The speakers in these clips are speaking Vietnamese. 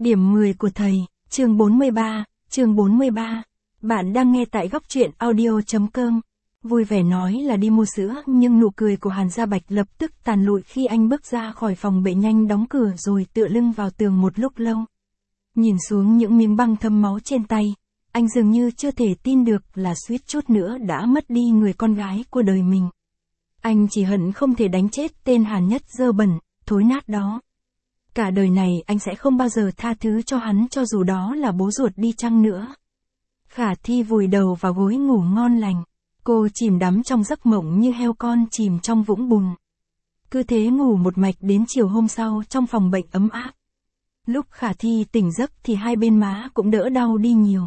Điểm 10 của thầy, chương 43. Bạn đang nghe tại góc truyện audio.com. Vui vẻ nói là đi mua sữa, nhưng nụ cười của Hàn Gia Bạch lập tức tàn lụi khi anh bước ra khỏi phòng bệnh, nhanh đóng cửa rồi tựa lưng vào tường một lúc lâu. Nhìn xuống những miếng băng thấm máu trên tay, anh dường như chưa thể tin được là suýt chút nữa đã mất đi người con gái của đời mình. Anh chỉ hận không thể đánh chết tên Hàn Nhất dơ bẩn, thối nát đó. Cả đời này anh sẽ không bao giờ tha thứ cho hắn, cho dù đó là bố ruột đi chăng nữa. Khả Thi vùi đầu vào gối ngủ ngon lành. Cô chìm đắm trong giấc mộng như heo con chìm trong vũng bùn. Cứ thế ngủ một mạch đến chiều hôm sau trong phòng bệnh ấm áp. Lúc Khả Thi tỉnh giấc thì hai bên má cũng đỡ đau đi nhiều.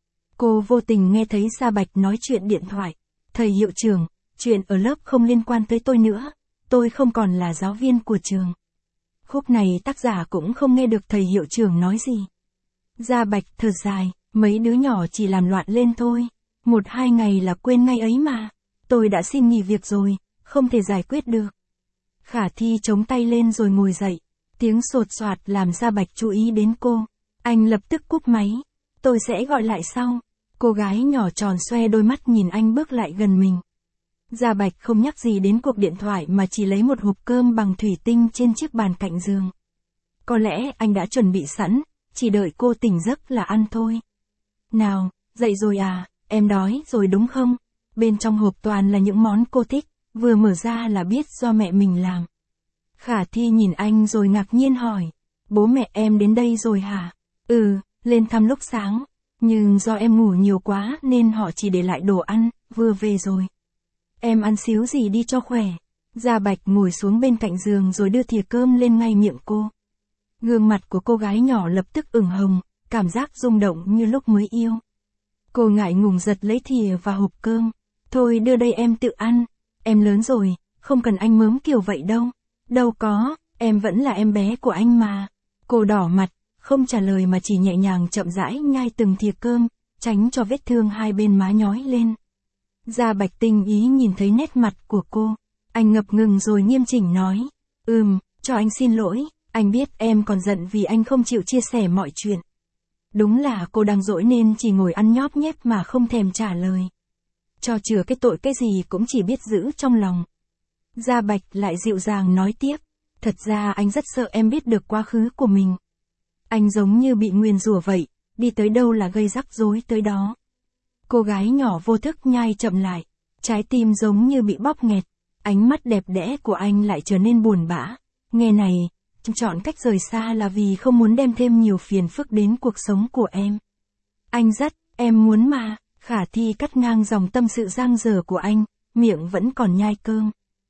Cô vô tình nghe thấy Gia Bạch nói chuyện điện thoại. Thầy hiệu trưởng, chuyện ở lớp không liên quan tới tôi nữa. Tôi không còn là giáo viên của trường. Khúc này tác giả cũng không nghe được thầy hiệu trưởng nói gì. Gia Bạch thở dài, mấy đứa nhỏ chỉ làm loạn lên thôi. 1-2 ngày là quên ngay ấy mà. Tôi đã xin nghỉ việc rồi, không thể giải quyết được. Khả Thi chống tay lên rồi ngồi dậy. Tiếng sột soạt làm Gia Bạch chú ý đến cô. Anh lập tức cúp máy. Tôi sẽ gọi lại sau. Cô gái nhỏ tròn xoe đôi mắt nhìn anh bước lại gần mình. Gia Bạch không nhắc gì đến cuộc điện thoại mà chỉ lấy một hộp cơm bằng thủy tinh trên chiếc bàn cạnh giường. Có lẽ anh đã chuẩn bị sẵn, chỉ đợi cô tỉnh giấc là ăn thôi. Nào, dậy rồi à, em đói rồi đúng không? Bên trong hộp toàn là những món cô thích, vừa mở ra là biết do mẹ mình làm. Khả Thi nhìn anh rồi ngạc nhiên hỏi, bố mẹ em đến đây rồi hả? Ừ, lên thăm lúc sáng, nhưng do em ngủ nhiều quá nên họ chỉ để lại đồ ăn, vừa về rồi. Em ăn xíu gì đi cho khỏe. Gia Bạch ngồi xuống bên cạnh giường rồi đưa thìa cơm lên ngay miệng cô. Gương mặt của cô gái nhỏ lập tức ửng hồng, cảm giác rung động như lúc mới yêu. Cô ngại ngùng giật lấy thìa và hộp cơm. Thôi đưa đây em tự ăn. Em lớn rồi, không cần anh mớm kiểu vậy đâu. Đâu có, em vẫn là em bé của anh mà. Cô đỏ mặt, không trả lời mà chỉ nhẹ nhàng chậm rãi nhai từng thìa cơm, tránh cho vết thương hai bên má nhói lên. Gia Bạch tinh ý nhìn thấy nét mặt của cô. Anh ngập ngừng rồi nghiêm chỉnh nói. Cho anh xin lỗi, anh biết em còn giận vì anh không chịu chia sẻ mọi chuyện. Đúng là cô đang dỗi nên chỉ ngồi ăn nhóp nhép mà không thèm trả lời. Cho chừa cái tội cái gì cũng chỉ biết giữ trong lòng. Gia Bạch lại dịu dàng nói tiếp. Thật ra anh rất sợ em biết được quá khứ của mình. Anh giống như bị nguyền rủa vậy, đi tới đâu là gây rắc rối tới đó. Cô gái nhỏ vô thức nhai chậm lại, trái tim giống như bị bóp nghẹt, ánh mắt đẹp đẽ của anh lại trở nên buồn bã. Nghe này, chọn cách rời xa là vì không muốn đem thêm nhiều phiền phức đến cuộc sống của em. Anh em muốn mà. Khả Thi cắt ngang dòng tâm sự giang dở của anh, miệng vẫn còn nhai cơm.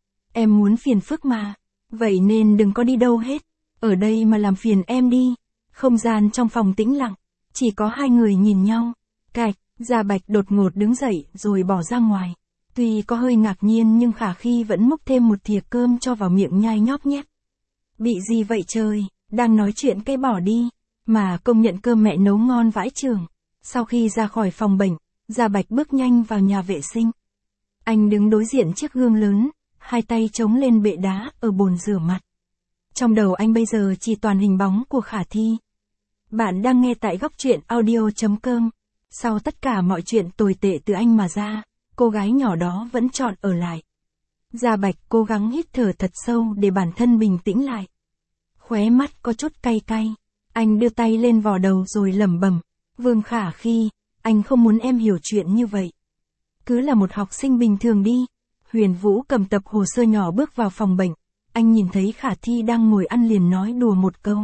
Em muốn phiền phức mà, vậy nên đừng có đi đâu hết, ở đây mà làm phiền em đi. Không gian trong phòng tĩnh lặng, chỉ có hai người nhìn nhau. Cạch. Gia Bạch đột ngột đứng dậy rồi bỏ ra ngoài. Tuy có hơi ngạc nhiên nhưng Khả Thi vẫn múc thêm một thìa cơm cho vào miệng nhai nhóp nhép. Bị gì vậy trời, đang nói chuyện cái bỏ đi. Mà công nhận cơm mẹ nấu ngon vãi chưởng. Sau khi ra khỏi phòng bệnh, Gia Bạch bước nhanh vào nhà vệ sinh. Anh đứng đối diện chiếc gương lớn, hai tay chống lên bệ đá ở bồn rửa mặt. Trong đầu anh bây giờ chỉ toàn hình bóng của Khả Thi. Bạn đang nghe tại góc truyện audio.com. Sau tất cả mọi chuyện tồi tệ từ anh mà ra, cô gái nhỏ đó vẫn chọn ở lại. Gia Bạch cố gắng hít thở thật sâu để bản thân bình tĩnh lại. Khóe mắt có chút cay cay, anh đưa tay lên vò đầu rồi lẩm bẩm, Vương Khả Thi, anh không muốn em hiểu chuyện như vậy. Cứ là một học sinh bình thường đi. Huyền Vũ cầm tập hồ sơ nhỏ bước vào phòng bệnh, anh nhìn thấy Khả Thi đang ngồi ăn liền nói đùa một câu.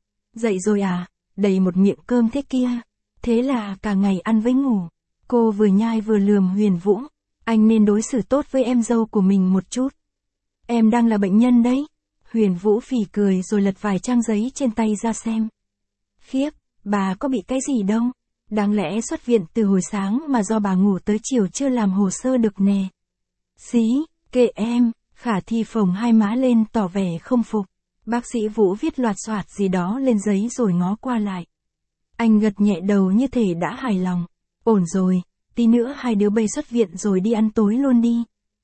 Dậy rồi à, đầy một miệng cơm thế kia. Thế là cả ngày ăn với ngủ. Cô vừa nhai vừa lườm Huyền Vũ. Anh nên đối xử tốt với em dâu của mình một chút. Em đang là bệnh nhân đấy. Huyền Vũ phì cười rồi lật vài trang giấy trên tay ra xem. Khiếp, bà có bị cái gì đâu. Đáng lẽ xuất viện từ hồi sáng mà do bà ngủ tới chiều chưa làm hồ sơ được nè. Xí, kệ em. Khả Thi phồng hai má lên tỏ vẻ không phục. Bác sĩ Vũ viết loạt soạt gì đó lên giấy rồi ngó qua lại. Anh gật nhẹ đầu như thể đã hài lòng. Ổn rồi, tí nữa hai đứa bay xuất viện rồi đi ăn tối luôn đi.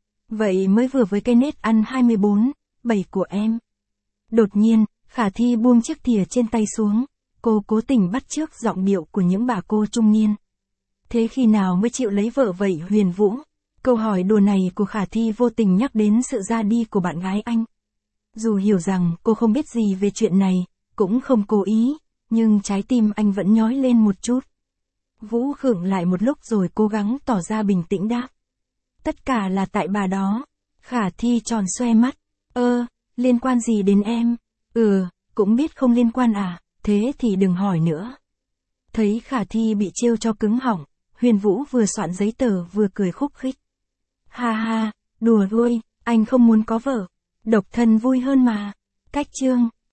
Vậy mới vừa với cái nết ăn 24/7 của em. Đột nhiên, Khả Thi buông chiếc thìa trên tay xuống. Cô cố tình bắt chước giọng điệu của những bà cô trung niên. Thế khi nào mới chịu lấy vợ vậy Huyền Vũ? Câu hỏi đùa này của Khả Thi vô tình nhắc đến sự ra đi của bạn gái anh. Dù hiểu rằng cô không biết gì về chuyện này, cũng không cố ý, nhưng trái tim anh vẫn nhói lên một chút. Vũ khựng lại một lúc rồi cố gắng tỏ ra bình tĩnh đáp. Tất cả là tại bà đó. Khả Thi tròn xoe mắt. Liên quan gì đến em? Cũng biết không liên quan à, thế thì đừng hỏi nữa. Thấy Khả Thi bị trêu cho cứng họng, Huyền Vũ vừa soạn giấy tờ vừa cười khúc khích. Ha ha, đùa thôi, anh không muốn có vợ. Độc thân vui hơn mà. Cách chương.